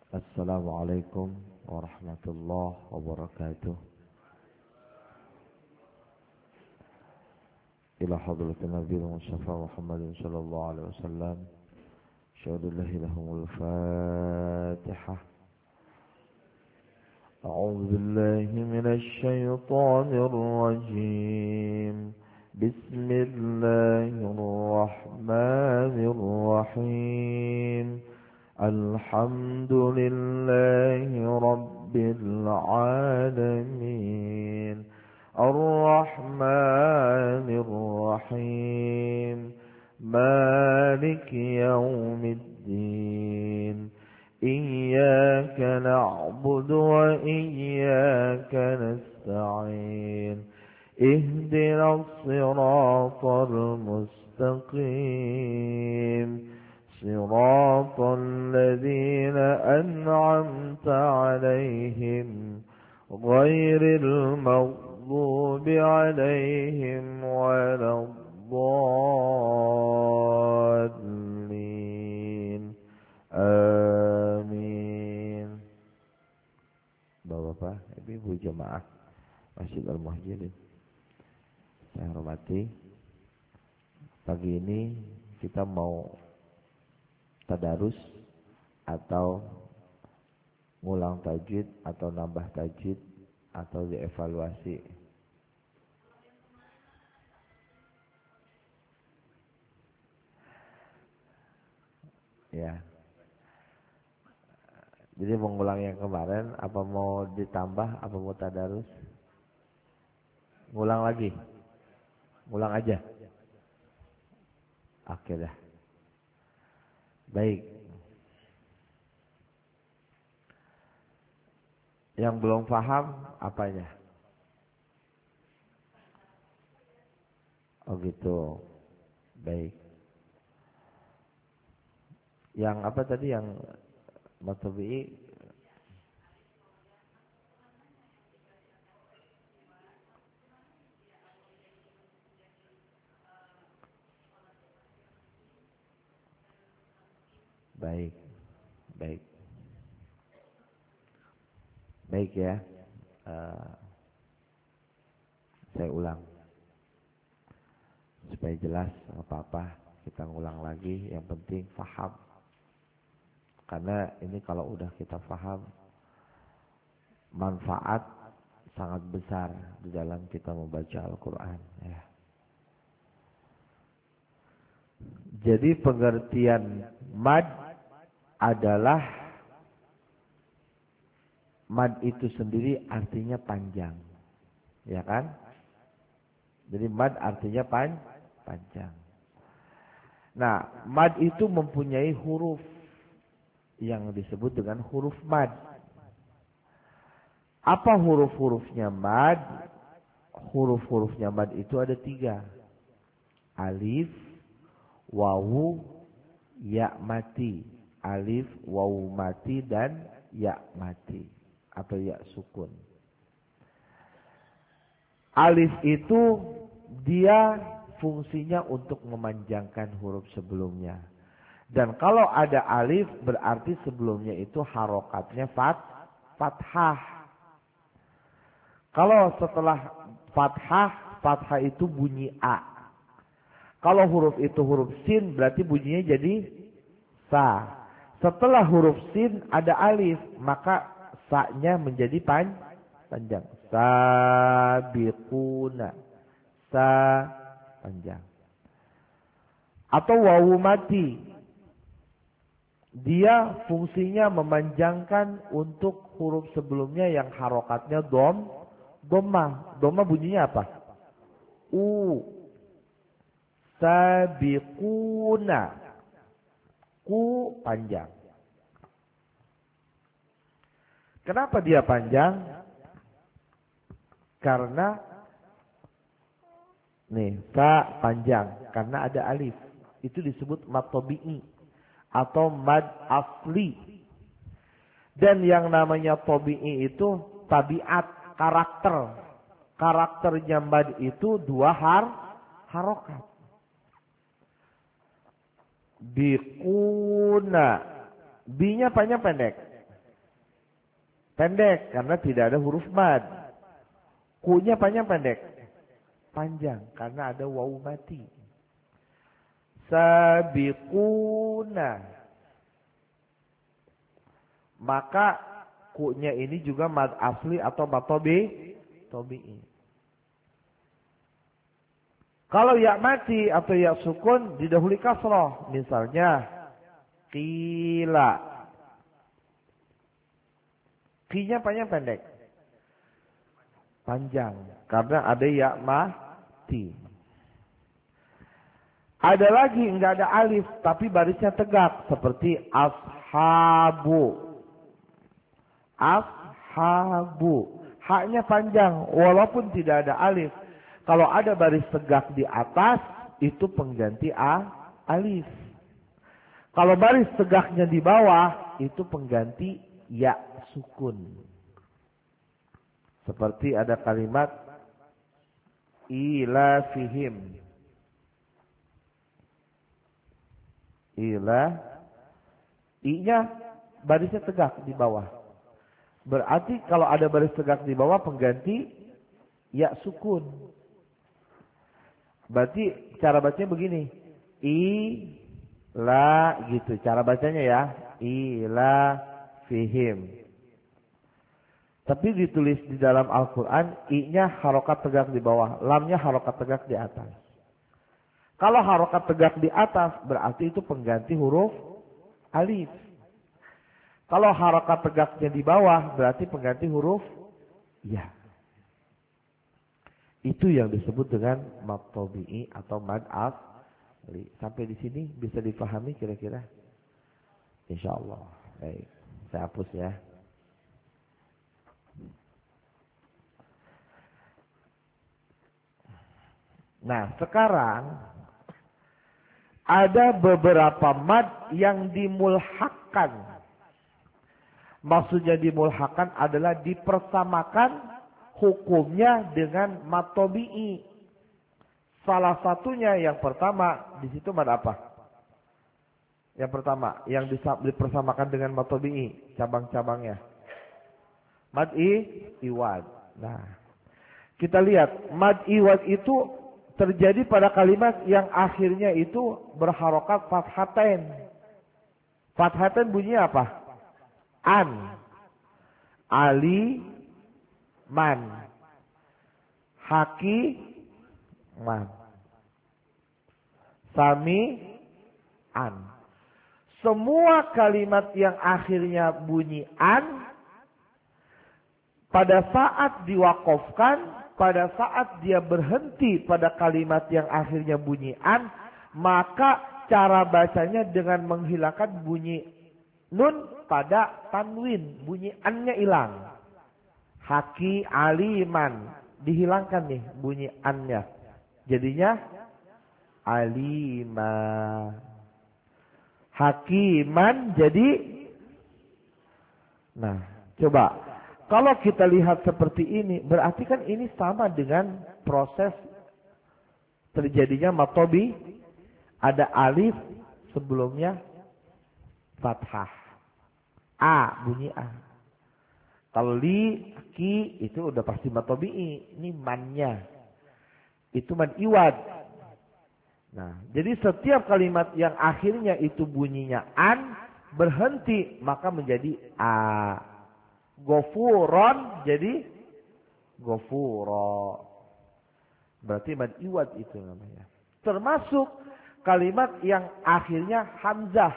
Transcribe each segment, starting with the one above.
Assalamualaikum warahmatullahi wabarakatuh. Ila hadratin Nabi Mustafa Muhammad sallallahu alaihi wasallam. Asyhadu an la ilaha illallah. Fatihah. A'udzu billahi minasy syaithanir rajim. Bismillahirrahmanirrahim. Alhamdulillahi Rabbil Alamin. Ar-Rahmanir Rahim. Maliki Yaumiddin. Iyyaka na'budu wa iyyaka nasta'in. Ihdinas siratal mustaqim. صراط الذين أنعمت عليهم غير المغضوب عليهم ولا الضالين آمين. Bapak-bapak, ibu jemaah Masjid Al-Muhajirin, saya hormati, pagi ini kita mau tadarus atau ngulang tajwid atau nambah tajwid atau dievaluasi. Ya. Jadi mau ngulang yang kemarin apa mau ditambah apa mau tadarus? Ngulang lagi. Ngulang aja. Oke dah. Baik. Yang belum paham apanya? Oh gitu. Baik. Yang apa tadi yang matabi'i? Baik, baik, baik ya. Saya ulang supaya jelas apa-apa kita ngulang lagi. Yang penting faham. Karena ini kalau udah kita faham, manfaat sangat besar di dalam kita membaca Al-Quran. Ya. Jadi pengertian mad adalah mad itu sendiri artinya panjang, ya kan? Jadi mad artinya panjang. Nah, mad itu mempunyai huruf yang disebut dengan huruf mad. Apa huruf-hurufnya mad? Huruf-hurufnya mad itu ada 3. Alif, wawu, ya mati. Alif, wawu mati, dan ya mati atau ya sukun. Alif itu dia fungsinya untuk memanjangkan huruf sebelumnya. Dan kalau ada alif berarti sebelumnya itu harokatnya fathah. Kalau setelah fathah itu bunyi a. Kalau huruf itu huruf sin berarti bunyinya jadi sa. Setelah huruf sin ada alif, maka sa-nya menjadi panjang. Sabiquna. Sa panjang. Atau wawu mati. Dia fungsinya memanjangkan untuk huruf sebelumnya yang harokatnya dhammah. Dhammah bunyinya apa? U. Sabiquna. Ku panjang. Kenapa dia panjang? Karena nih, sa panjang karena ada alif. Itu disebut mad tabi'i atau mad asli. Dan yang namanya tabi'i itu tabiat, karakter. Karakternya mad itu 2 harokat. Biquna. Bi-nya panjang pendek. Pendek karena tidak ada huruf mad. Ku-nya panjang pendek? Panjang karena ada wawu mati. Sabiquna. Maka ku-nya ini juga mad asli atau mad tabi'i. Kalau ya mati atau ya sukun didahului kasroh. Misalnya qila. Qi-nya panjang pendek? Panjang karena ada ya mati. Ada lagi enggak ada alif tapi barisnya tegak seperti ashabu. Ashabu. Haknya panjang walaupun tidak ada alif. Kalau ada baris tegak di atas, itu pengganti alif. Kalau baris tegaknya di bawah, itu pengganti ya sukun. Seperti ada kalimat ila fihim. Ila, i-nya barisnya tegak di bawah. Berarti kalau ada baris tegak di bawah, pengganti ya sukun. Berarti cara bacanya begini. Ila gitu. Cara bacanya ya. Ila fihim. Tapi ditulis di dalam Al-Quran. I-nya harokat tegak di bawah. Lamnya harokat tegak di atas. Kalau harokat tegak di atas. Berarti itu pengganti huruf alif. Kalau harokat tegaknya di bawah. Berarti pengganti huruf ya. Itu yang disebut dengan mad tabi'i atau mad asli. Sampai di sini bisa difahami kira-kira? Insyaallah. Baik, saya hapus ya. Nah, sekarang ada beberapa mad yang dimulhakkan. Maksudnya dimulhakkan adalah dipersamakan hukumnya dengan mad tabi'i. Salah satunya yang pertama di situ mad apa? Yang pertama yang dipersamakan dengan mad tabi'i, cabang-cabangnya. Mad iwad. Nah, kita lihat mad iwad itu terjadi pada kalimat yang akhirnya itu berharokat fathatain. Fathatain bunyinya apa? An. Ali man. Haki man. Sami an. Semua kalimat yang akhirnya bunyi an, pada saat diwakofkan, pada saat dia berhenti pada kalimat yang akhirnya bunyi an, maka cara bacanya dengan menghilangkan bunyi nun pada tanwin. Bunyi an-nya hilang. Haki aliman. Dihilangkan nih bunyi an-nya. Jadinya alima. Hakiman jadi. Nah, coba. Kalau kita lihat seperti ini, berarti kan ini sama dengan proses terjadinya mad tabi'i. Ada alif sebelumnya fathah. A, bunyi A. Kalau li, ki, itu udah pasti mad tabi'i. Ini mannya. Itu mad iwad. Nah, jadi setiap kalimat yang akhirnya itu bunyinya an, berhenti, maka menjadi A. Gofuron jadi gofuro. Berarti mad iwad itu namanya. Termasuk kalimat yang akhirnya hamzah.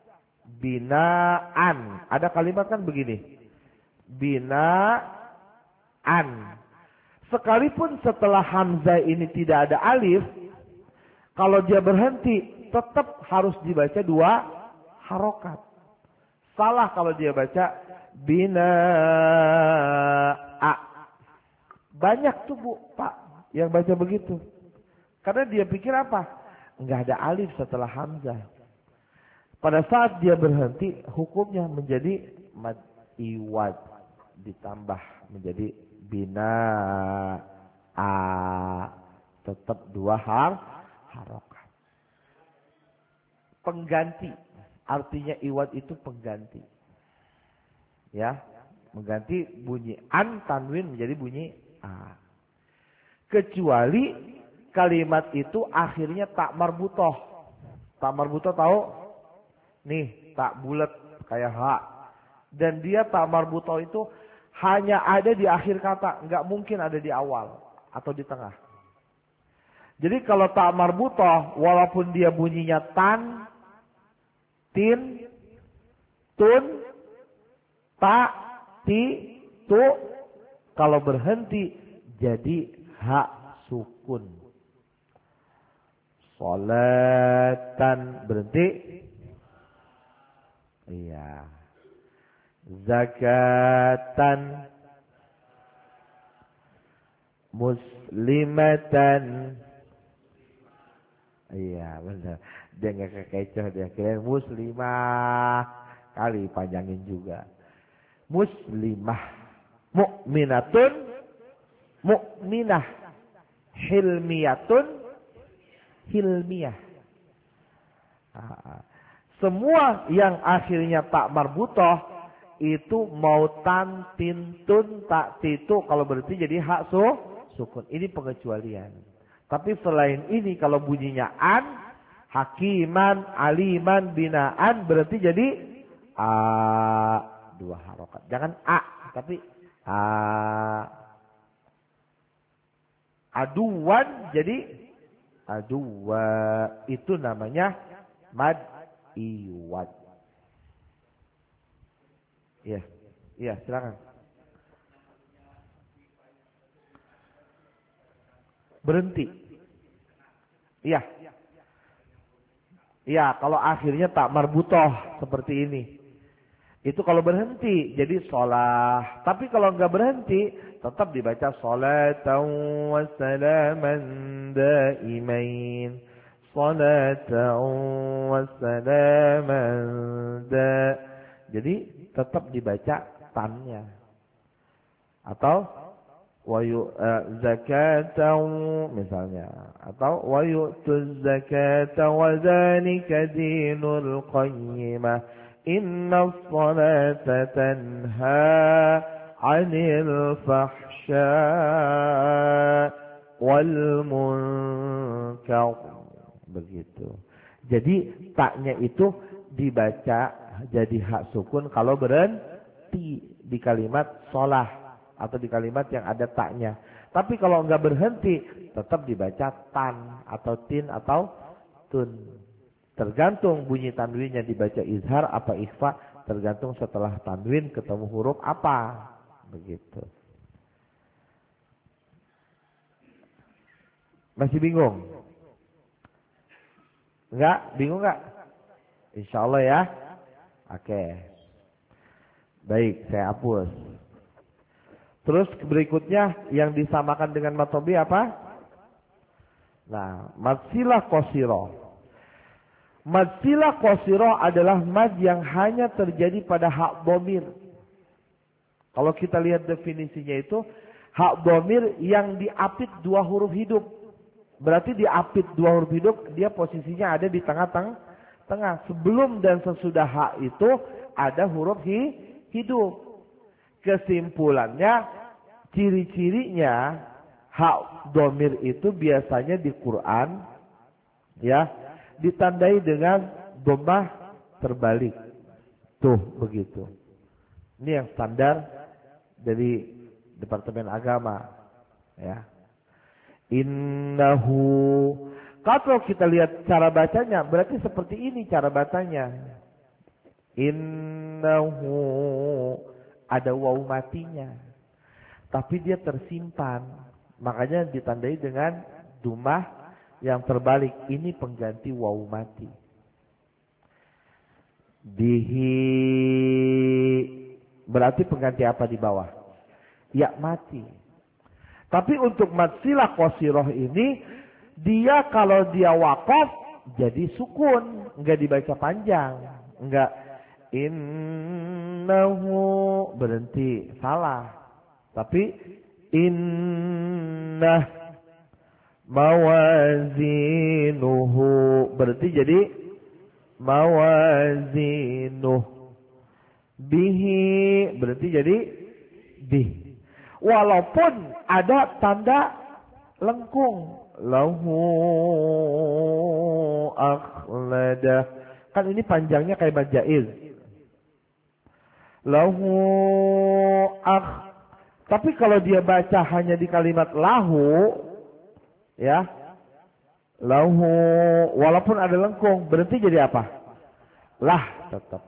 Binaan. Ada kalimat kan begini. Binaan. Sekalipun setelah hamzah ini tidak ada alif, kalau dia berhenti tetap harus dibaca dua harokat. Salah kalau dia baca bina'a. Banyak tuh Bu, Pak, yang baca begitu. Karena dia pikir apa? Enggak ada alif setelah hamzah. Pada saat dia berhenti, hukumnya menjadi mad iwad. Ditambah menjadi bina'a. Tetap dua harokat. Pengganti. Artinya iwad itu pengganti. Ya. Mengganti bunyi an tanwin menjadi bunyi a. Kecuali kalimat itu akhirnya tak marbutoh. Tak marbutoh tahu? Nih, tak bulat kayak H. Dan dia tak marbutoh itu hanya ada di akhir kata. Nggak mungkin ada di awal atau di tengah. Jadi kalau tak marbutoh, walaupun dia bunyinya tan, tin, tun, ta, ti, tu, kalau berhenti jadi hak sukun. Salatan berhenti. Iya. Zakatan. Muslimatan. Iya benar. Dia nggak kekecoh, dia kira muslimah. Kali panjangin juga. Muslimah. Mu'minatun. Mu'minah. Hilmiyatun. Hilmiyah. Semua yang akhirnya tak marbutoh itu mau tan, tin, tun, tak, titu. Kalau berarti jadi hak sukun. Ini pengecualian. Tapi selain ini kalau bunyinya an, hakiman, aliman, binaan berarti jadi a, dua harokat. Jangan a, tapi a. Aduan jadi adua. Itu namanya mad iwad. Iya, iya silakan. Berhenti. Iya. Iya, kalau akhirnya tak marbutoh seperti ini. Itu kalau berhenti jadi sholah. Tapi kalau enggak berhenti tetap dibaca sholatan wa salaman daimain. Sholatan wa salaman da. Jadi tetap dibaca tannya. Atau wayu zakatan misalnya, atau wayutuz zakata wa dzalika dinul qayyimah inna sholata tanha 'anil fahsya wal munkar. Begitu. Jadi taknya itu dibaca jadi hak sukun kalau berhenti di kalimat sholah atau di kalimat yang ada taknya. Tapi kalau enggak berhenti, tetap dibaca tan atau tin atau tun. Tergantung bunyi tanwinnya dibaca izhar apa ikhfa, tergantung setelah tanwin ketemu huruf apa. Begitu. Masih bingung? Enggak? Bingung enggak? Insya Allah ya. Oke. Baik, saya hapus. Terus berikutnya yang disamakan dengan matobi apa? Nah, matsilah qasiroh. Matsilah qasiroh adalah mad yang hanya terjadi pada hak dhamir. Kalau kita lihat definisinya itu, hak dhamir yang diapit dua huruf hidup. Berarti diapit dua huruf hidup, dia posisinya ada di tengah. Sebelum dan sesudah hak itu ada huruf hidup. Kesimpulannya, ciri-cirinya hak dhamir itu biasanya di Quran ya ditandai dengan dhammah terbalik. Tuh begitu. Ini yang standar dari Departemen Agama ya. Innahu, kalau kita lihat cara bacanya berarti seperti ini cara bacanya. Innahu, ada waw matinya. Tapi dia tersimpan. Makanya ditandai dengan dumah yang terbalik. Ini pengganti waw mati. Bihi, berarti pengganti apa di bawah? Ya mati. Tapi untuk matsilah qasiroh ini, dia kalau dia waqaf jadi sukun. Enggak dibaca panjang. Enggak. Innahu, berhenti, salah. Tapi innah mawazinuhu, berarti jadi mawazinuh. Bihi, berarti jadi bih. Walaupun ada tanda lengkung. Lahu akhladah. Kan ini panjangnya kayak mad jaiz. Lahu Tapi kalau dia baca hanya di kalimat lahu, ya, lahu, walaupun ada lengkung, berarti jadi apa? Lah tetap.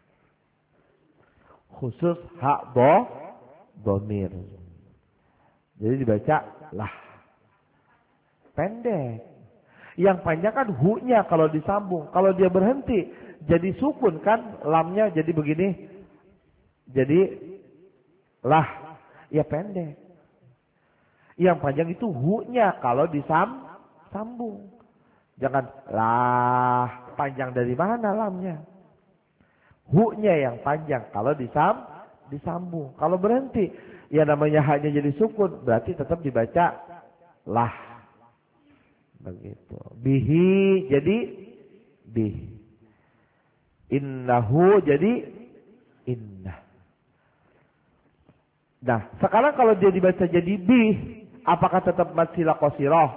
Khusus hak domir. Jadi dibaca lah. Pendek. Yang panjang kan hu-nya kalau disambung. Kalau dia berhenti, jadi sukun kan, lamnya jadi begini. Jadi lah. Ya pendek. Yang panjang itu hu-nya kalau disambung. Jangan lah, panjang dari mana lamnya? Hu-nya yang panjang kalau disambung. Kalau berhenti, ya namanya hanya jadi sukun, berarti tetap dibaca lah. Begitu. Bihi jadi bih. Innahu jadi innah. Nah, sekarang kalau dia dibaca jadi bih, apakah tetap mad silah qasirah?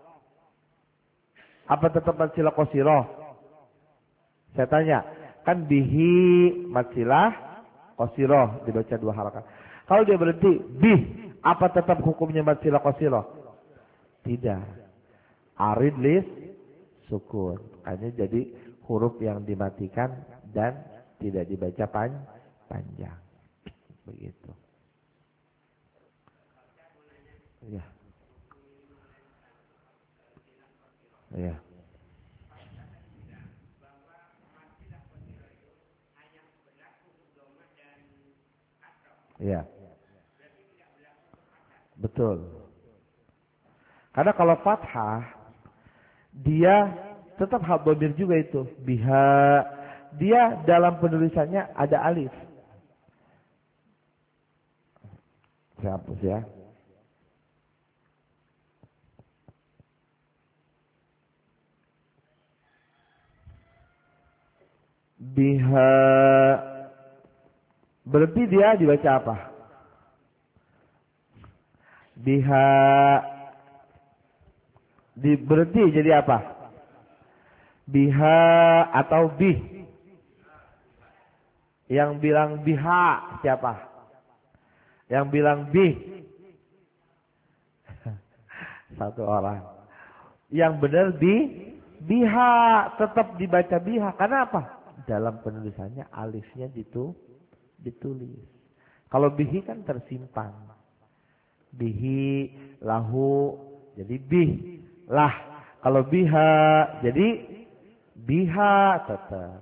Apa tetap mad silah qasirah? Saya tanya, kan bihi mad silah qasirah dibaca 2 harakat. Kalau dia berhenti bih, apa tetap hukumnya mad silah qasirah? Tidak. Arid lis sukun. Hanya jadi huruf yang dimatikan dan tidak dibaca panjang. Begitu. Ya. Ya. Ya. Betul. Karena kalau fathah dia tetap hak dhamir juga itu. Biha, dia dalam penulisannya ada alif. Saya hapus ya. Biha, berarti dia dibaca apa? Biha, berhenti jadi apa? Biha atau bih? Yang bilang biha siapa? Yang bilang bih? Satu orang. Yang benar biha, tetap dibaca biha. Karena apa? Dalam penulisannya alifnya ditulis. Kalau bihi kan tersimpan. Bihi, lahu, jadi bih. Lah, kalau biha, jadi biha tetap.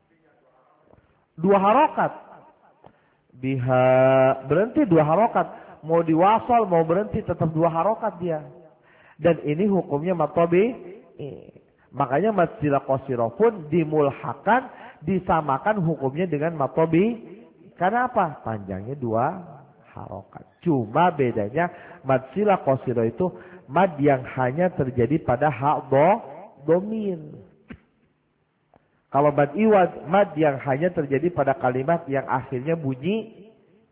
2 harokat. Biha, berhenti 2 harokat. Mau diwasal, mau berhenti tetap 2 harokat dia. Dan ini hukumnya matobi. Makanya mad silah qasirah pun dimulhakan, disamakan hukumnya dengan matobi. Karena apa? Panjangnya 2 harokat. Cuma bedanya mad silah qasirah itu mad yang hanya terjadi pada hak domir. Kalau mad iwad, mad yang hanya terjadi pada kalimat yang akhirnya bunyi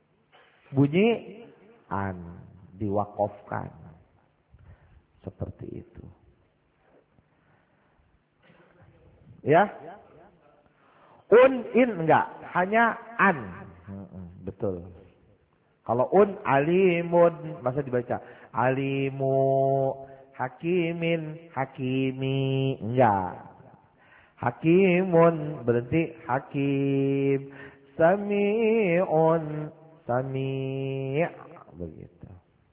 an, diwakofkan. Seperti itu. Ya? In enggak, hanya an. Betul. Kalau alimun, masa dibaca alimu, hakimin, hakimi, enggak. Hakimun, berhenti hakim. Sami'un, sami'. Begitu.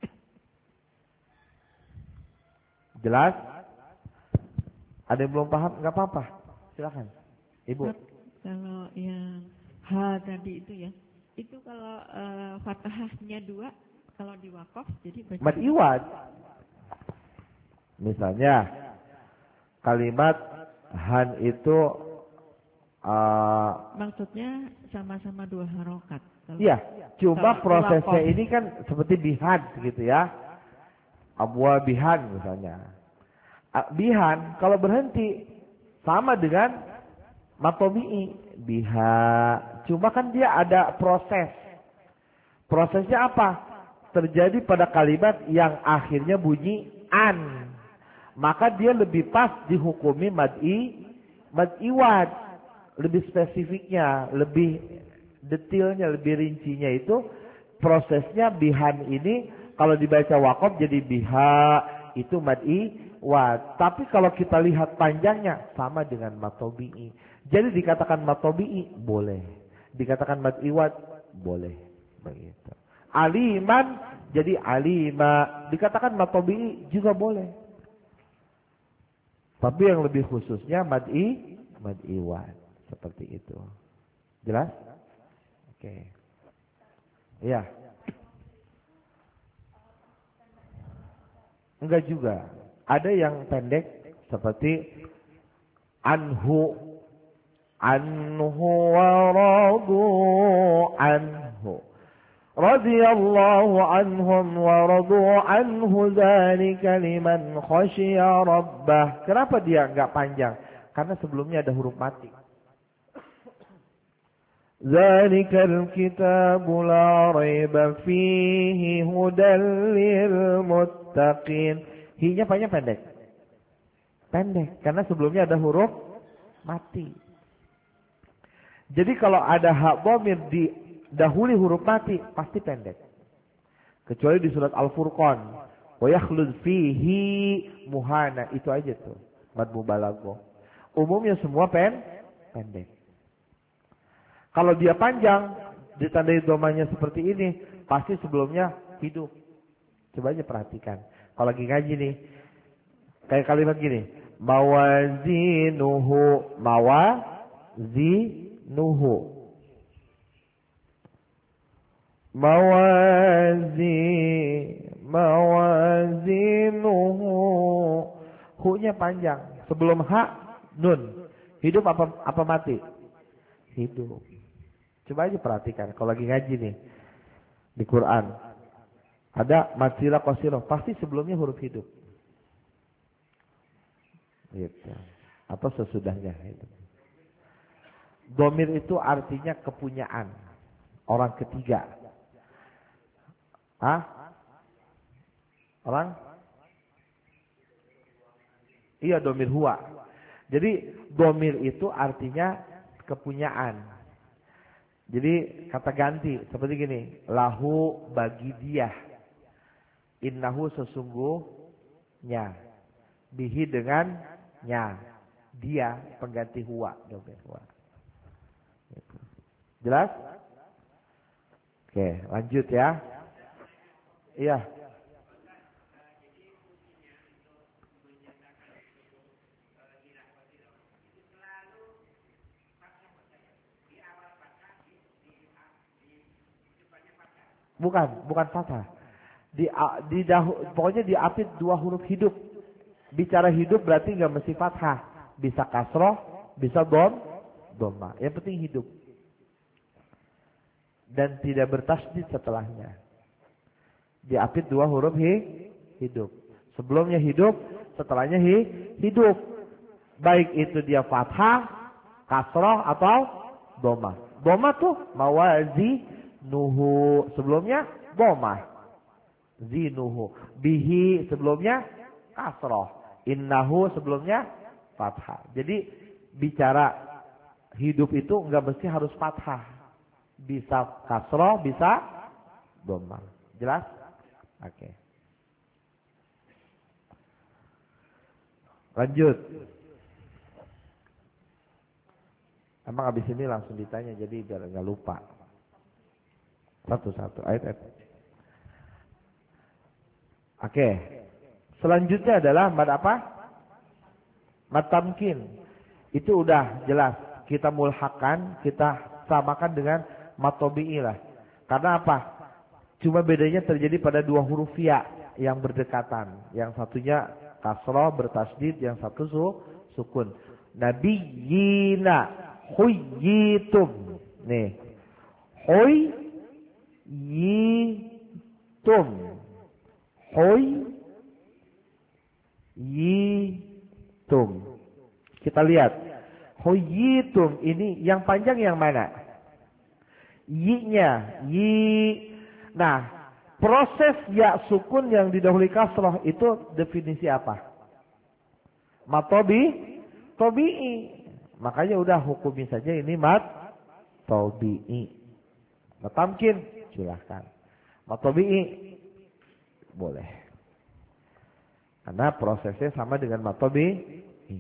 Jelas? Ada yang belum paham? Enggak apa-apa. Silakan. Ibu. Kalau yang ha tadi itu ya, itu kalau fathahnya 2, kalau di wakaf jadi baca mad iwad. Misalnya kalimat han itu maksudnya sama-sama 2 harokat. Iya, cuma prosesnya ini kan seperti bihan gitu ya. Abwa bihan misalnya. Bihan kalau berhenti sama dengan matobi'i biha. Cuma kan dia ada proses. Prosesnya apa? Terjadi pada kalimat yang akhirnya bunyi an. Maka dia lebih pas dihukumi mad iwad. Lebih spesifiknya, lebih detailnya, lebih rincinya itu prosesnya bihan ini kalau dibaca waqaf jadi biha, itu mad iwad. Tapi kalau kita lihat panjangnya sama dengan mad tabi'i. Jadi dikatakan mad tabi'i boleh. Dikatakan mad iwad boleh. Begitu. Aliman jadi alima. Dikatakan mad tabi'i juga boleh. Tapi yang lebih khususnya mad iwad. Seperti itu. Jelas? Oke. Iya. Enggak juga. Ada yang pendek seperti anhu wa radu anhu. Radiyallahu anhum wa radu anhu dzalika liman khasyiya rabbah. Kenapa dia enggak panjang? Karena sebelumnya ada huruf mati. Dzalikal kitabu la raiba fihi hudal lil muttaqin. Hi-nya panjang pendek? Pendek, karena sebelumnya ada huruf mati. Jadi kalau ada hak dhamir didahului huruf mati, pasti pendek. Kecuali di surat Al-Furqan. Wa yakhlud fihi muhana. Itu aja tuh. Mad mubalaghah. Umumnya semua pendek. Kalau dia panjang, ditandai domanya seperti ini, pasti sebelumnya hidup. Coba aja perhatikan. Kalau lagi ngaji nih, kayak kalimat gini. Mawazinuhu. Mawazinuhu. Mawazinuhu. Hu-nya panjang. Sebelum ha, nun. Hidup apa mati? Hidup. Coba aja perhatikan. Kalau lagi ngaji nih. Di Quran. Ada matsila qasirah. Pasti sebelumnya huruf hidup. Gitu. Atau sesudahnya. Gitu. Domir itu artinya kepunyaan. Orang ketiga. Hah? Orang? Iya, domir huwa. Jadi domir itu artinya kepunyaan. Jadi kata ganti seperti gini. Lahu bagi dia. Innahu sesungguhnya. Bihi dengan nya. Dia pengganti huwa. Domir huwa. Jelas? Oke, lanjut ya. Iya. Bukan fathah. Pokoknya diapit dua huruf hidup. Bicara hidup berarti nggak mesti fathah. Bisa kasroh, bisa dhamma. Yang penting hidup. Dan tidak bertasydid setelahnya. Diapit dua huruf hidup. Sebelumnya hidup, setelahnya hidup. Baik itu dia fathah, kasroh atau dhamma. Dhamma tuh mawazinuhu. Sebelumnya dhamma. Zinuhu. Bihi sebelumnya kasroh. Innahu sebelumnya fathah. Jadi bicara hidup itu enggak mesti harus fathah. Bisa kasroh, bisa dhamma. Jelas? Oke. Lanjut. Emang habis ini langsung ditanya jadi biar enggak lupa. Satu-satu ayat-ayat. Oke. Selanjutnya adalah mad apa? Mad tamkin. Itu udah jelas. Kita mulhakan, kita samakan dengan mad tabi'i lah. Karena apa? Cuma bedanya terjadi pada dua huruf ya yang berdekatan. Yang satunya kasroh bertasydid, yang satu sukun. Nabiyina huyyitum. Nih. Huyyitum. Huyyitum. Kita lihat. Huyyitum ini yang panjang yang mana? Yi-nya. Yi. Nah, proses ya sukun yang didahului kasroh itu definisi apa? Tobi'i. Makanya udah hukumi saja ini tobi'i. Matamkin, silahkan. Tobi'i, boleh. Karena prosesnya sama dengan tobi'i.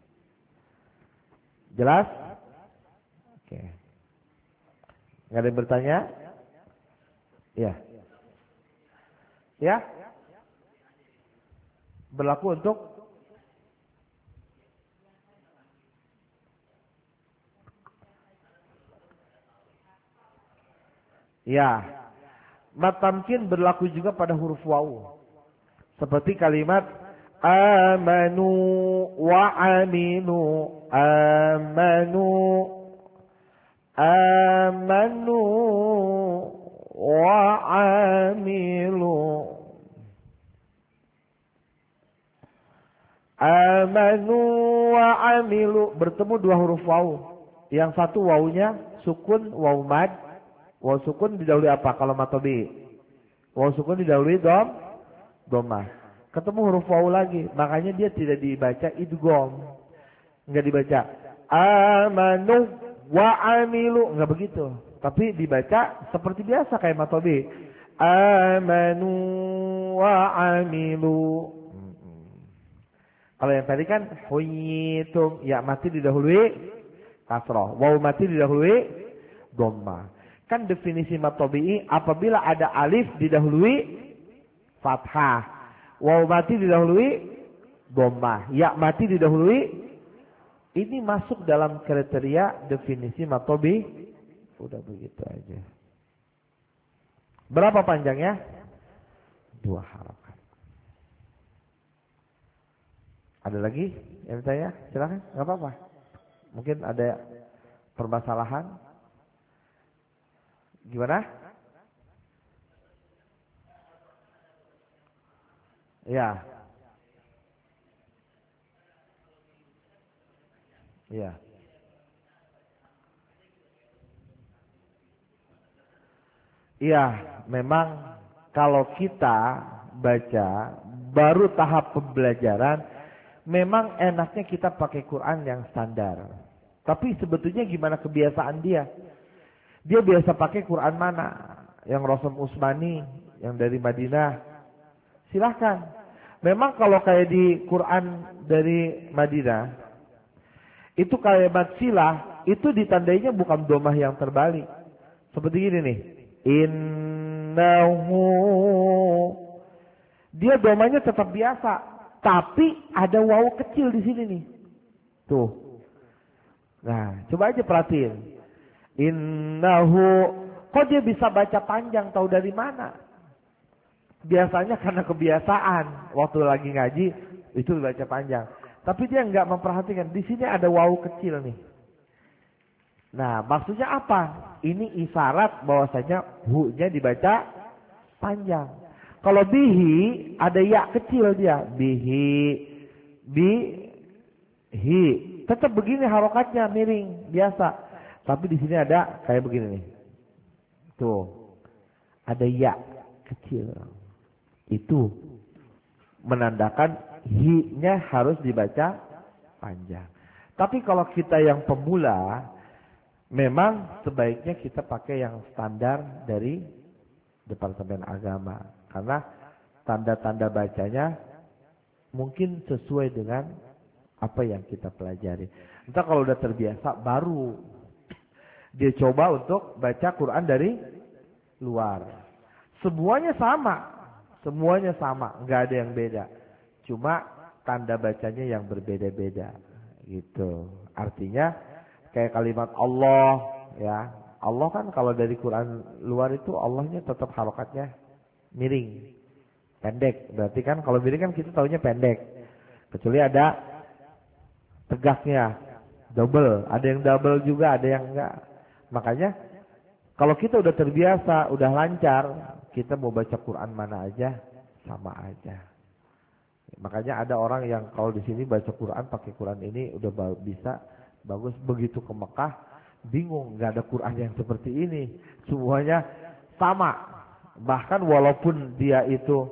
Jelas? Oke. Nggak ada yang bertanya? Ya. Ya? Berlaku untuk ya. Matamkin berlaku juga pada huruf waw. Seperti kalimat amanu wa aminu. Amanu wa amilu. Amanu wa amilu. Bertemu dua huruf waw. Yang satu wawunya sukun, waw mad. Waw sukun didahului apa kalau matobi? Waw sukun didahului dhammah. Ketemu huruf waw lagi. Makanya dia tidak dibaca idgham. Enggak dibaca amanu wa amilu. Enggak begitu. Tapi dibaca seperti biasa kayak matobi. Amanu wa amilu. Kalau yang tadi kan huyitum, ya mati didahului kasroh, waw mati didahului dhammah. Kan definisi matobi'i apabila ada alif didahului fathah, waw mati didahului dhammah, ya mati didahului. Ini masuk dalam kriteria definisi matobi. Udah begitu aja. Berapa panjangnya? 2 harakat. Ada lagi yang bertanya? Silakan, nggak apa-apa. Mungkin ada permasalahan. Gimana? Ya. Ya. Iya, memang kalau kita baca baru tahap pembelajaran, memang enaknya kita pakai Quran yang standar. Tapi sebetulnya gimana kebiasaan dia? Dia biasa pakai Quran mana? Yang Rasul Utsmani, yang dari Madinah. Silahkan. Memang kalau kayak di Quran dari Madinah, itu kalimat silah, itu ditandainya bukan dhammah yang terbalik. Seperti gini nih. Innahu. Dia dhammahnya tetap biasa. Tapi ada waw kecil di sini nih. Tuh. Nah, coba aja perhatiin. Innahu, kok dia bisa baca panjang, tahu dari mana? Biasanya karena kebiasaan, waktu lagi ngaji itu baca panjang. Tapi dia nggak memperhatikan, di sini ada waw kecil nih. Nah, maksudnya apa? Ini isyarat bahwasanya hu-nya dibaca panjang. Kalau bihi ada ya kecil dia, bihi, tetap begini harokatnya miring biasa. Tapi di sini ada kayak begini nih. Tuh. Ada ya kecil. Itu menandakan hi-nya harus dibaca panjang. Tapi kalau kita yang pemula, memang sebaiknya kita pakai yang standar dari Departemen Agama. Karena tanda-tanda bacanya mungkin sesuai dengan apa yang kita pelajari. Entah kalau udah terbiasa baru dia coba untuk baca Quran dari luar. Semuanya sama, nggak ada yang beda. Cuma tanda bacanya yang berbeda-beda, gitu. Artinya kayak kalimat Allah, ya. Allah kan kalau dari Quran luar itu Allahnya tetap harokatnya miring, pendek. Berarti kan kalau miring kan kita taunya pendek. Kecuali ada tegaknya, double. Ada yang double juga, ada yang enggak. Makanya kalau kita udah terbiasa, udah lancar, kita mau baca Quran mana aja sama aja. Makanya ada orang yang kalau di sini baca Quran pakai Quran ini udah bisa bagus, begitu ke Mekah bingung, nggak ada Quran yang seperti ini, semuanya sama. Bahkan walaupun dia itu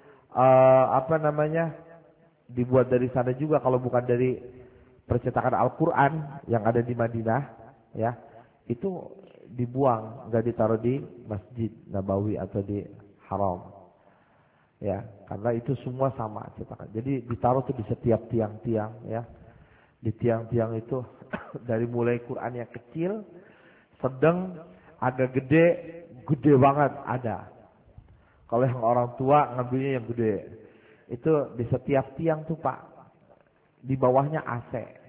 dibuat dari sana juga, kalau bukan dari percetakan Al-Quran yang ada di Madinah, ya itu dibuang, nggak ditaruh di Masjid Nabawi atau di Haram, ya karena itu semua sama cetakan. Jadi ditaruh tuh di setiap tiang-tiang, ya di tiang-tiang itu dari mulai Quran yang kecil, sedang, agak gede, gede banget ada. Kalau yang orang tua ngambilnya yang gede. Itu di setiap tiang tuh Pak, di bawahnya AC.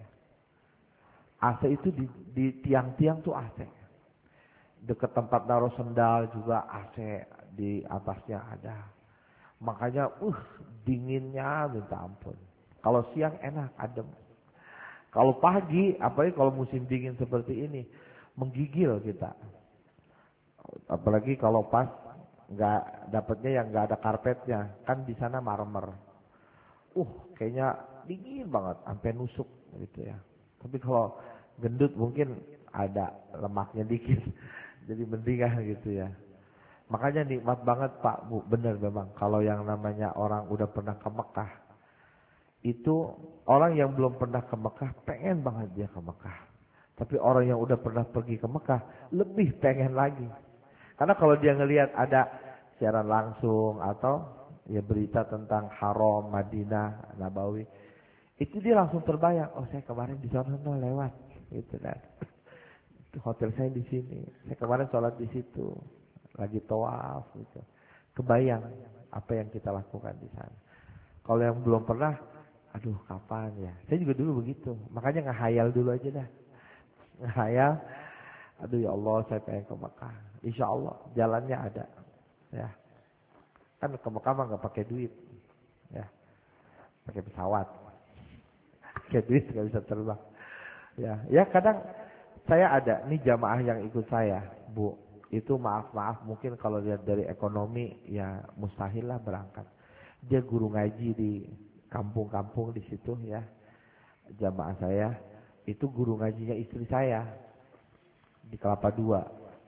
AC itu di tiang-tiang tuh AC. Dekat tempat naruh sendal juga AC, di atasnya ada. Makanya dinginnya minta ampun. Kalau siang enak, adem. Kalau pagi, apalagi kalau musim dingin seperti ini, menggigil kita. Apalagi kalau pas nggak dapatnya yang nggak ada karpetnya, kan di sana marmer. Kayaknya dingin banget, sampai nusuk gitu ya. Tapi kalau gendut mungkin ada lemaknya dikit, jadi mendingan gitu ya. Makanya nikmat banget Pak Bu, bener memang. Kalau yang namanya orang udah pernah ke Mekah, itu orang yang belum pernah ke Mekah pengen banget dia ke Mekah. Tapi orang yang udah pernah pergi ke Mekah lebih pengen lagi. Karena kalau dia ngelihat ada siaran langsung atau ya berita tentang Haram, Madinah, Nabawi, itu dia langsung terbayang, saya kemarin di sana lewat, gitu kan. Hotel saya di sini, saya kemarin sholat di situ, lagi tawaf, gitu. Kebayang apa yang kita lakukan di sana. Kalau yang belum pernah, aduh kapan ya? Saya juga dulu begitu, makanya ngehayal dulu aja dah, ngehayal. Aduh ya Allah, saya pengen ke Mekah. Insya Allah jalannya ada, ya. Kan ke Mekah mah nggak pakai duit, ya, pakai pesawat. Pakai duit nggak bisa terbang. Ya kadang saya ada nih jamaah yang ikut saya, Bu. Itu maaf mungkin kalau lihat dari ekonomi ya mustahil lah berangkat. Dia guru ngaji di kampung-kampung di situ ya. Jamaah saya itu guru ngajinya istri saya di Kelapa II.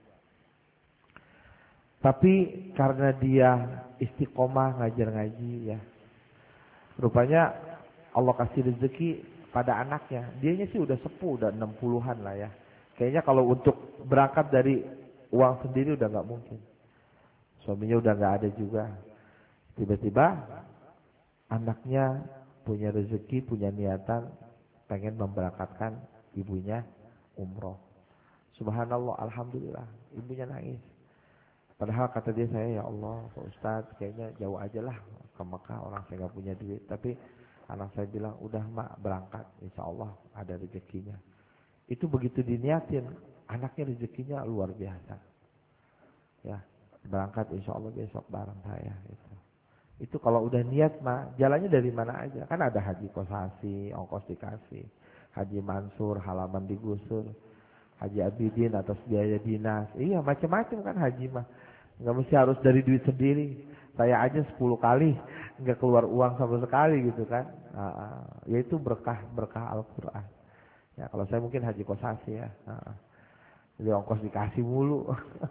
Tapi karena dia istiqomah ngajar ngaji ya, rupanya Allah kasih rezeki pada anaknya. Dianya sih udah sepuh, udah 60-an lah ya. Kayaknya kalau untuk berangkat dari uang sendiri udah nggak mungkin. Suaminya udah nggak ada juga. Tiba-tiba anaknya punya rezeki, punya niatan pengen memberangkatkan ibunya umroh. Subhanallah, alhamdulillah, ibunya nangis. Padahal kata dia, saya ya Allah Pak Ustadz kayaknya jauh aja lah ke Mekah, orang saya nggak punya duit. Tapi anak saya bilang udah mak berangkat, insya Allah ada rezekinya. Itu begitu diniatin, anaknya rezekinya luar biasa. Ya berangkat insya Allah besok bareng saya. Itu kalau udah niat mak, jalannya dari mana aja. Kan ada haji kosasi, ongkos dikasih, haji mansur, halaman digusur, haji abidin atas biaya dinas. Iya macam-macam kan haji mah. Nggak mesti harus dari duit sendiri. Saya aja 10 kali nggak keluar uang sama sekali gitu kan. Yaitu berkah Al-Quran. Ya kalau saya mungkin haji kosasi ya. Jadi ongkos dikasih mulu.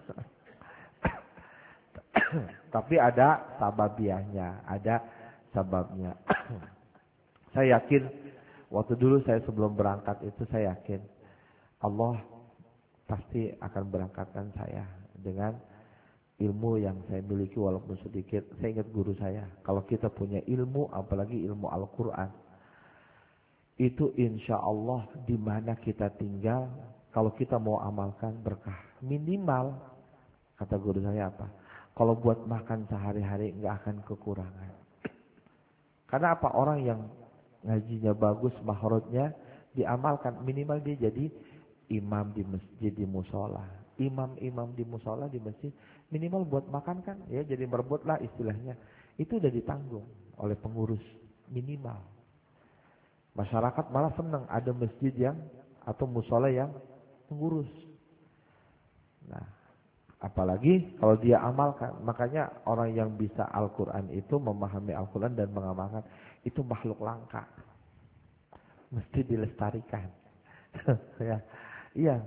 Tapi ada sababiahnya, ada sababnya. Saya yakin waktu dulu saya sebelum berangkat itu saya yakin Allah pasti akan berangkatkan saya dengan ilmu yang saya miliki walaupun sedikit. Saya ingat guru saya, kalau kita punya ilmu, apalagi ilmu Al-Quran, itu insya Allah di mana kita tinggal, kalau kita mau amalkan berkah. Minimal, kata guru saya apa? Kalau buat makan sehari-hari nggak akan kekurangan. Karena apa? Orang yang ngajinya bagus, mahrotnya diamalkan, minimal dia jadi imam di masjid, di musola. Imam di musola, di masjid, minimal buat makan kan, ya jadi merebut lah istilahnya. Itu udah ditanggung oleh pengurus, minimal. Masyarakat malah senang ada masjid yang atau musola yang pengurus. Nah, apalagi kalau dia amalkan. Makanya orang yang bisa Al-Quran itu memahami Al-Quran dan mengamalkan, itu makhluk langka. Mesti dilestarikan. Ya, iya.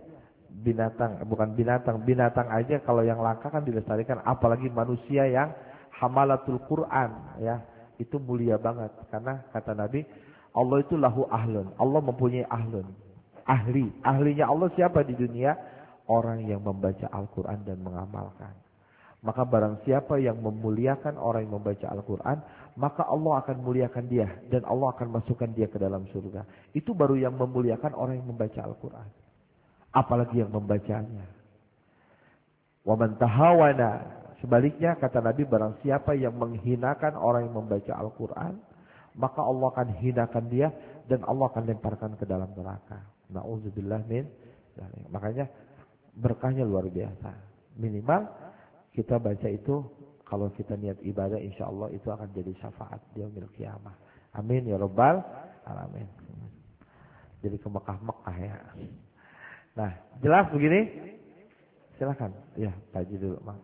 binatang aja kalau yang langka kan dilestarikan, apalagi manusia yang hamalatul Quran ya. Itu mulia banget karena kata Nabi, Allah itu lahu ahlun. Allah mempunyai ahlun. Ahlinya Allah siapa di dunia? Orang yang membaca Al-Quran dan mengamalkan. Maka barang siapa yang memuliakan orang yang membaca Al-Quran, maka Allah akan muliakan dia. Dan Allah akan masukkan dia ke dalam surga. Itu baru yang memuliakan orang yang membaca Al-Quran. Apalagi yang membacanya. Wa man tahawana. Sebaliknya kata Nabi, barang siapa yang menghinakan orang yang membaca Al-Quran, maka Allah akan hinakan dia dan Allah akan lemparkan ke dalam neraka. Na'udzubillah min. Makanya berkahnya luar biasa. Minimal kita baca itu, kalau kita niat ibadah, insya Allah itu akan jadi syafaat di yaumil qiyamah. Amin ya rabbal alamin. Jadi ke Mekah ya. Nah, jelas begini? Silakan. Ya, kaji dulu, Mang.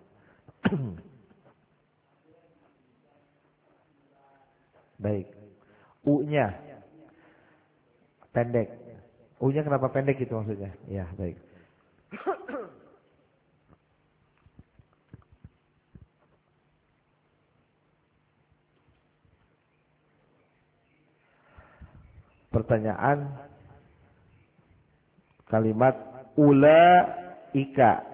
Baik. U-nya pendek. U-nya kenapa pendek itu maksudnya? Ya, baik. Pertanyaan kalimat ulaika.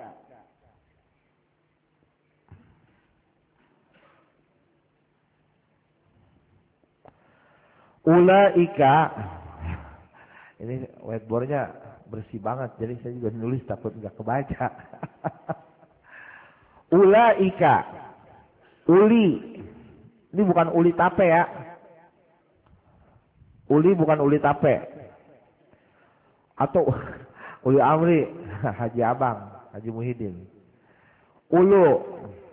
Ulaika. Ini whiteboardnya bersih banget, jadi saya juga nulis takut nggak kebaca. Ulaika. Uli. Ini bukan uli tape ya. Uli bukan uli tape. Atau uli amri, Haji Abang, Haji Muhyiddin. Ulu.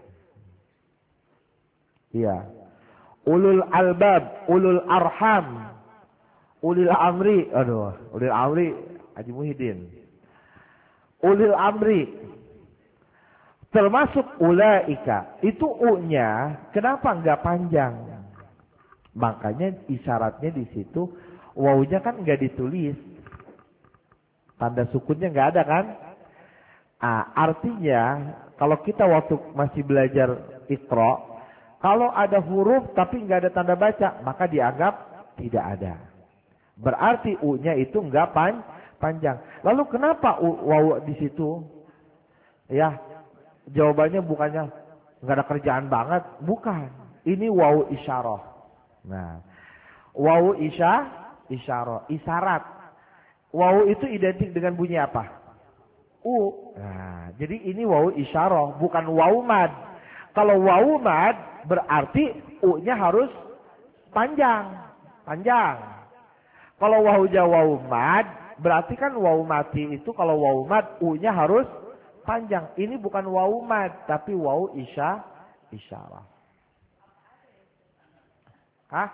Iya. Ulul albab, ulul arham. Ulil amri, ulil amri Haji Muhyiddin. Ulil amri termasuk ulaika. Itu u-nya kenapa enggak panjang? Makanya isyaratnya di situ wawunya kan enggak ditulis. Tanda sukunnya enggak ada kan? Artinya kalau kita waktu masih belajar Iqra, kalau ada huruf tapi enggak ada tanda baca, maka dianggap tidak ada. Berarti u-nya itu enggak panjang. Lalu kenapa wawu di situ? Ya, jawabannya bukannya enggak ada kerjaan banget, bukan. Ini wawu isyarah. Nah, wawu isyarah, isyarat. Wawu itu identik dengan bunyi apa? U. Nah, jadi ini wawu isyarah, bukan wawu mad. Kalau wawu mad berarti u-nya harus panjang. Kalau wawu mad berarti kan wawu mati itu kalau wawu mad u-nya harus panjang. Ini bukan wawu mad tapi wawu isyarah. Hah?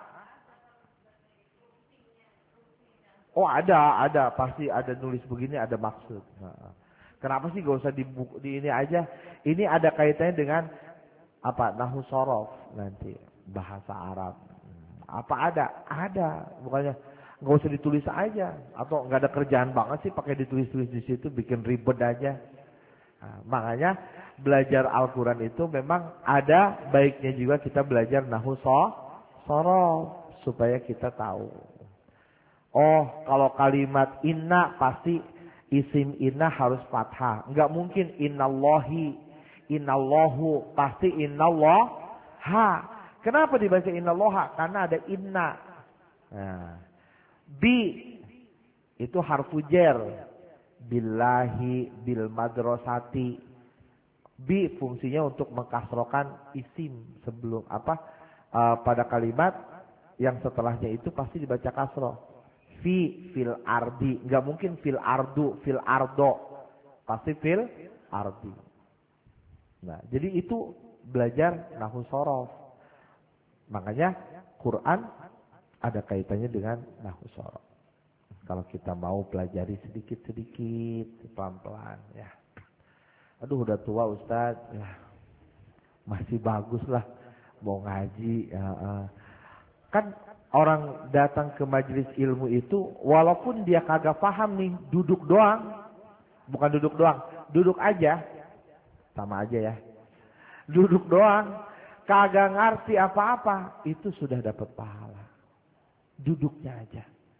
Oh ada, pasti ada nulis begini ada maksud. Kenapa sih gak usah di ini aja? Ini ada kaitannya dengan apa? Nahwu shorof nanti bahasa Arab. Apa ada? Ada, bukannya nggak usah ditulis aja atau nggak ada kerjaan banget sih pakai ditulis-tulis di situ bikin ribet aja. Nah, makanya belajar Al-Quran itu memang ada baiknya juga kita belajar nahwu shorof supaya kita tahu. Oh, kalau kalimat inna pasti isim inna harus fathah. Enggak mungkin innallahi, innallahu, pasti innallaha. Kenapa dibaca innallaha? Karena ada inna. Nah, bi itu harfu jar. Billahi, bil madrasati. Bi fungsinya untuk mengkasrokan isim sebelum apa? Pada kalimat yang setelahnya itu pasti dibaca kasroh. Fil ardi, nggak mungkin fil ardu, fil ardo, pasti fil ardi. Nah, jadi itu belajar nahwu shorof. Makanya Quran ada kaitannya dengan nahwu shorof. Kalau kita mau pelajari sedikit-sedikit, pelan-pelan, ya. Aduh, udah tua Ustaz, ya. Masih bagus lah, mau ngaji, ya. Kan orang datang ke majelis ilmu itu, walaupun dia kagak paham nih, duduk doang. Bukan duduk doang. Duduk aja. Sama aja ya. Duduk doang. Kagak ngerti apa-apa. Itu sudah dapat pahala. Duduknya aja.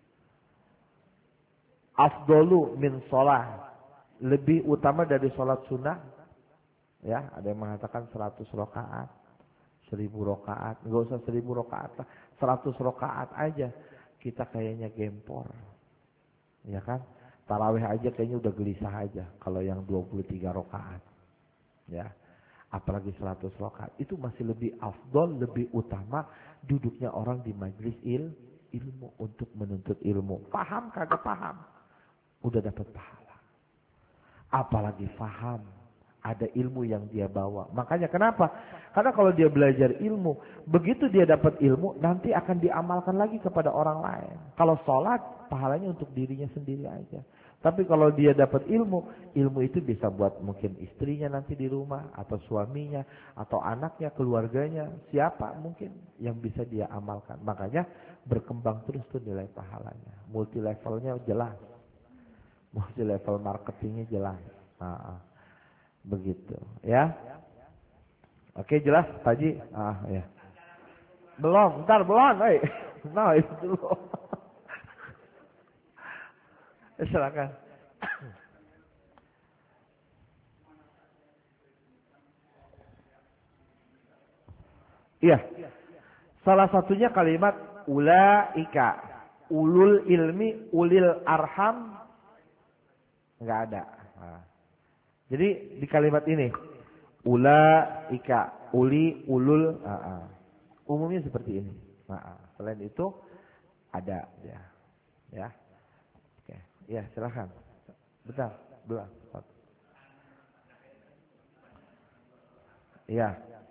Afdolu min sholah. Lebih utama dari sholat sunnah. Ya, ada yang mengatakan 100 rakaat. 1000 rakaat. Enggak usah 1000 rakaat lah. 100 rakaat aja. Kita kayaknya gempor. Ya kan? Tarawih aja kayaknya udah gelisah aja. Kalau yang 23 rakaat. Ya. Apalagi 100 rakaat. Itu masih lebih afdol, lebih utama. Duduknya orang di majlis ilmu. Untuk menuntut ilmu. Paham kagak paham. Udah dapat pahala. Apalagi paham. Ada ilmu yang dia bawa. Makanya kenapa? Karena kalau dia belajar ilmu, begitu dia dapat ilmu, nanti akan diamalkan lagi kepada orang lain. Kalau sholat, pahalanya untuk dirinya sendiri aja. Tapi kalau dia dapat ilmu, ilmu itu bisa buat mungkin istrinya nanti di rumah, atau suaminya, atau anaknya, keluarganya, siapa mungkin yang bisa dia amalkan. Makanya berkembang terus tuh nilai pahalanya. Multi levelnya jelas. Multi level marketingnya jelas. Begitu ya. Oke, jelas Pak Haji? Ya. Belum, ntar belum, nah itu dulu. Silakan. Iya. Salah satunya kalimat ulaika, ulul ilmi, ulil arham, enggak ada. Jadi di kalimat ini ulaika, uli, ulul, umumnya seperti ini. Selain itu ada ya. Ya. Oke. Ya, silakan. Bentar, dua. Iya.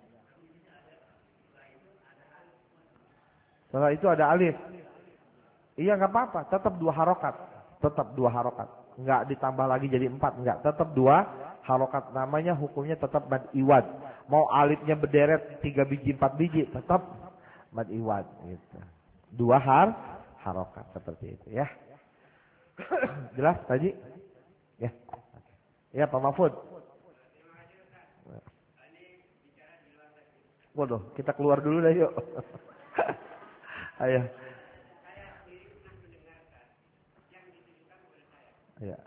Setelah itu ada alif. Iya, enggak apa-apa, tetap 2 harokat. Tetap 2 harokat. Enggak ditambah lagi jadi 4, enggak. Tetap 2 harokat, namanya hukumnya tetap mad iwad. Mau alifnya berderet 3 biji 4 biji tetap mad iwad gitu. 2 harokat seperti itu ya. Jelas tadi? Ya. Ya Pak Mahfud. Waduh, kita keluar dulu dah yuk. Ayo. Ya.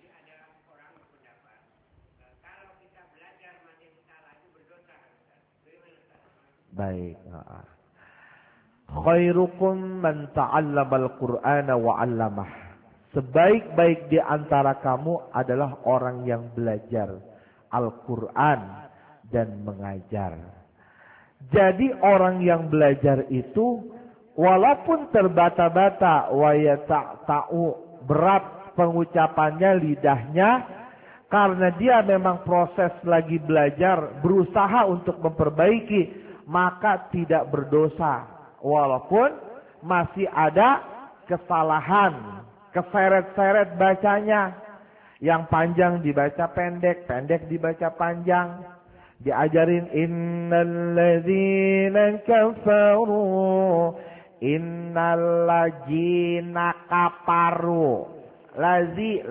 Baik. Khairukum man ta'allamal Qur'ana wa 'allamah. Sebaik-baik di antara kamu adalah orang yang belajar Al-Qur'an dan mengajar. Jadi orang yang belajar itu walaupun terbata-bata wa yata'u, berat pengucapannya lidahnya, karena dia memang proses lagi belajar, berusaha untuk memperbaiki, maka tidak berdosa. Walaupun masih ada kesalahan, keseret-seret bacanya. Yang panjang dibaca pendek, pendek dibaca panjang. Diajarin innalladzina kafaru, innalladzina kafaru. Lazi,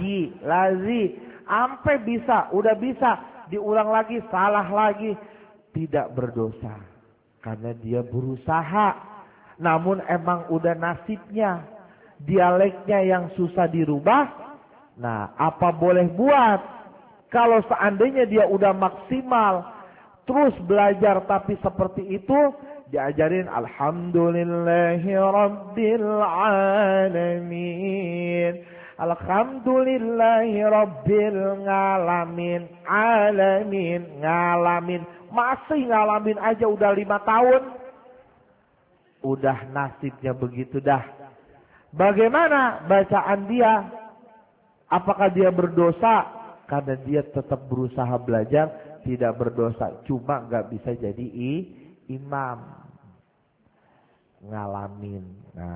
sampai bisa, udah bisa, diulang lagi, salah lagi. Tidak berdosa karena dia berusaha, namun emang udah nasibnya dialeknya yang susah dirubah. Nah, apa boleh buat? Kalau seandainya dia udah maksimal terus belajar tapi seperti itu, diajarin alhamdulillahi rabbil alamin, alhamdulillahi rabbil ngalamin, ngalamin. Masih ngalamin aja udah 5 tahun. Udah nasibnya begitu dah. Bagaimana bacaan dia? Apakah dia berdosa? Karena dia tetap berusaha belajar, tidak berdosa. Cuma gak bisa jadi imam. Ngalamin.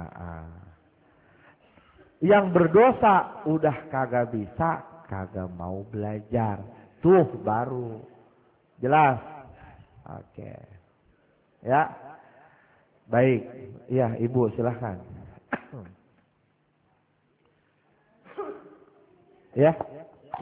Yang berdosa udah kagak bisa, kagak mau belajar. Tuh baru. Jelas? Oke. Ya. Baik. Ya, Ibu silahkan. Ya.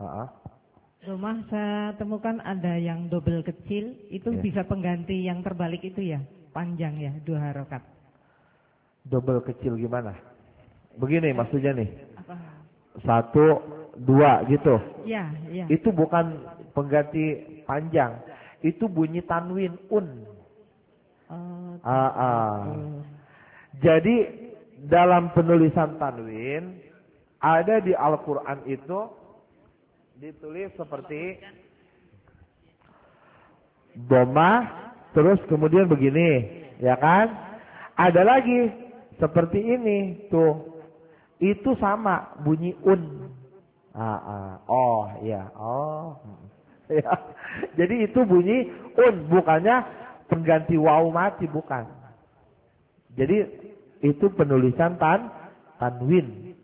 Rumah saya temukan ada yang double kecil, itu bisa pengganti yang terbalik itu ya, panjang ya, 2 harokat. Double kecil gimana? Begini maksudnya nih. Apa? 1, 2 gitu. Ya. Itu bukan pengganti panjang. Itu bunyi tanwin Jadi dalam penulisan tanwin ada di Al-Quran itu ditulis seperti domah, terus kemudian begini, ya kan? Ada lagi seperti ini tuh. Itu sama bunyi ya. Jadi itu bunyi bukannya pengganti waw mati, bukan. Jadi itu penulisan tanwin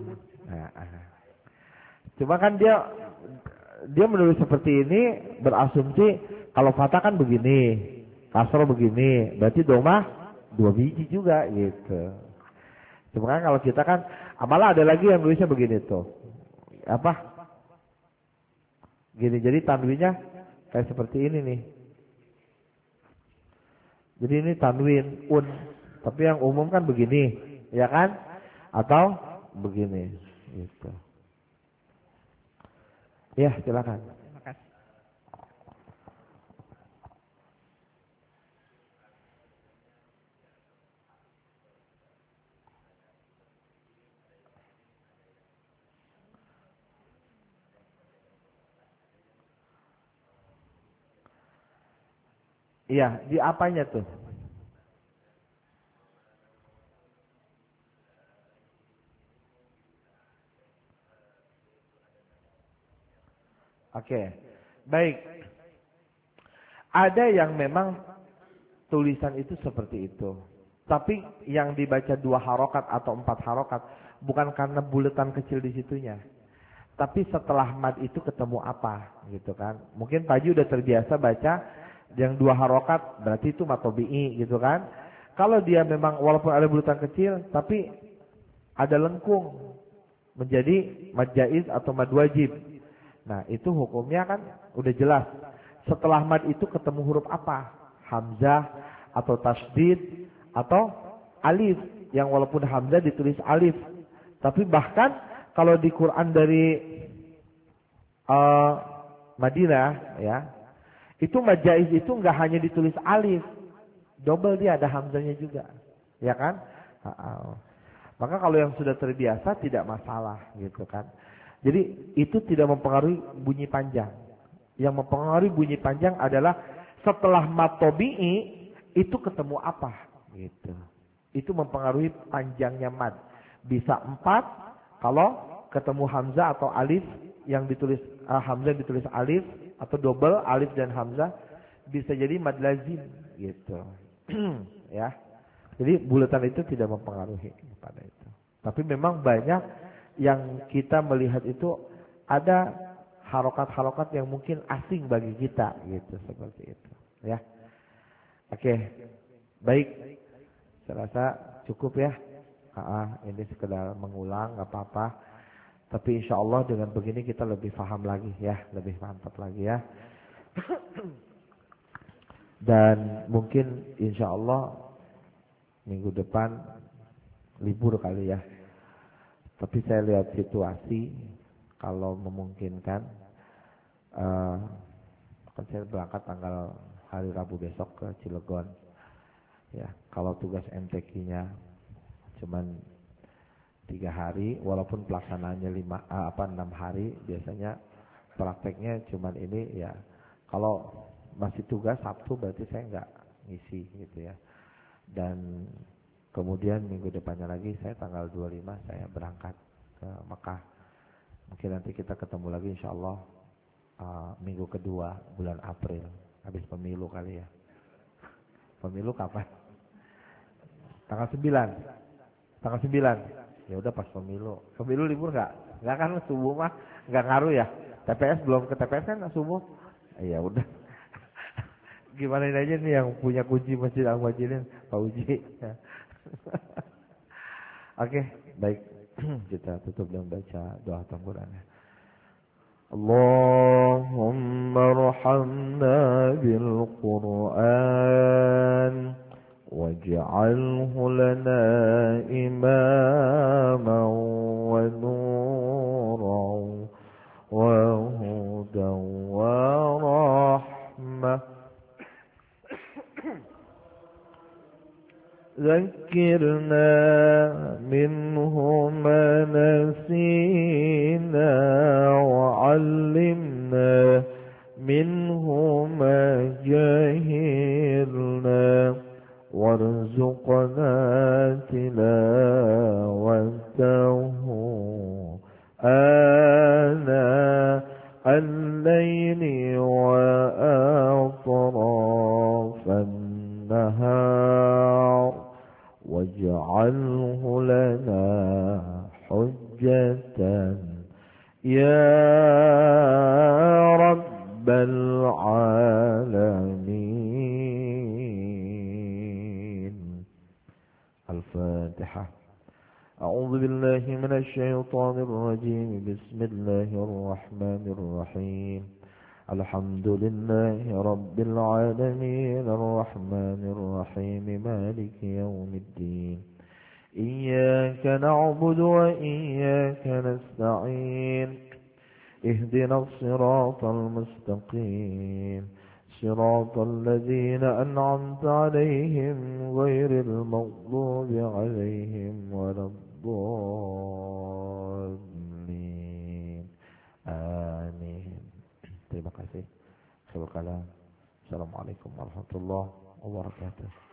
Cuma kan dia menulis seperti ini berasumsi kalau fathah kan begini, kasroh begini, berarti domah 2 biji juga gitu. Cuma kan kalau kita kan malah ada lagi yang nulisnya begini tuh. Gini, jadi tanwinnya kayak seperti ini nih. Jadi ini tanwin tapi yang umum kan begini, ya kan? Atau begini gitu. Ya, silakan. Terima kasih. Iya, di apanya tuh? Oke, baik. Ada yang memang tulisan itu seperti itu. Tapi yang dibaca 2 harokat atau 4 harokat bukan karena buletan kecil di situnya. Tapi setelah mad itu ketemu apa gitu kan. Mungkin Pak Haji udah terbiasa baca yang 2 harokat berarti itu mad tabi'i gitu kan. Kalau dia memang walaupun ada buletan kecil tapi ada lengkung menjadi mad jaiz atau mad wajib. Nah, itu hukumnya kan udah jelas. Setelah mad itu ketemu huruf apa? Hamzah atau tasdid atau alif. Yang walaupun hamzah ditulis alif. Tapi bahkan kalau di Quran dari Madinah ya, itu mad jaiz itu enggak hanya ditulis alif. Double dia ada hamzahnya juga. Ya kan? Maka kalau yang sudah terbiasa tidak masalah gitu kan. Jadi itu tidak mempengaruhi bunyi panjang. Yang mempengaruhi bunyi panjang adalah setelah mad tabi'i itu ketemu apa gitu. Itu mempengaruhi panjangnya mad. Bisa 4 kalau ketemu hamzah atau alif yang ditulis hamzah ditulis alif atau double alif dan hamzah bisa jadi mad lazim gitu. Ya. Jadi bulatan itu tidak mempengaruhi pada itu. Tapi memang banyak yang kita melihat itu ada harokat-harokat yang mungkin asing bagi kita gitu, seperti itu ya. Oke, baik, saya rasa cukup ya. Ini sekedar mengulang, nggak apa-apa. Tapi insya Allah dengan begini kita lebih paham lagi ya, lebih mantap lagi ya. Dan mungkin insya Allah minggu depan libur kali ya. Tapi saya lihat situasi, kalau memungkinkan, akan saya berangkat tanggal hari Rabu besok ke Cilegon. Ya, kalau tugas MTQ-nya cuman 3 hari, walaupun pelaksanaannya 6 hari, biasanya prakteknya cuman ini ya. Kalau masih tugas Sabtu berarti saya nggak ngisi gitu ya. Dan kemudian minggu depannya lagi saya tanggal 25 saya berangkat ke Mekah. Mungkin nanti kita ketemu lagi insya Allah minggu kedua bulan April. Habis pemilu kali ya. Pemilu kapan? Tanggal 9. Tanggal 9. Ya udah pas pemilu. Pemilu libur nggak? Nggak kan subuh mah nggak ngaruh ya. TPS belum ke TPS kan subuh. Ya udah. Gimana ini aja nih yang punya kunci Masjid Al-Muhajirin, Pak Uji. Oke, baik. Kita tutup dengan baca doa tamburannya. اللهم ارحمنا بالقرآن واجعله لنا إماما ونورا وهدى ورحمة. ذكرنا منه ما نسينا وعلمنا منه ما جهلنا وارزقنا تلاوته آناء الليل وأطراف النهار واجعله لنا حجة يا رب العالمين. الفاتحة. أعوذ بالله من الشيطان الرجيم. بسم الله الرحمن الرحيم. الحمد لله رب العالمين الرحمن الرحيم مالك يوم الدين. إياك نعبد وإياك نستعين. اهدنا الصراط المستقيم صراط الذين أنعمت عليهم غير المغضوب عليهم ولا الضالين. آمين. Terima kasih. Assalamualaikum warahmatullahi wabarakatuh.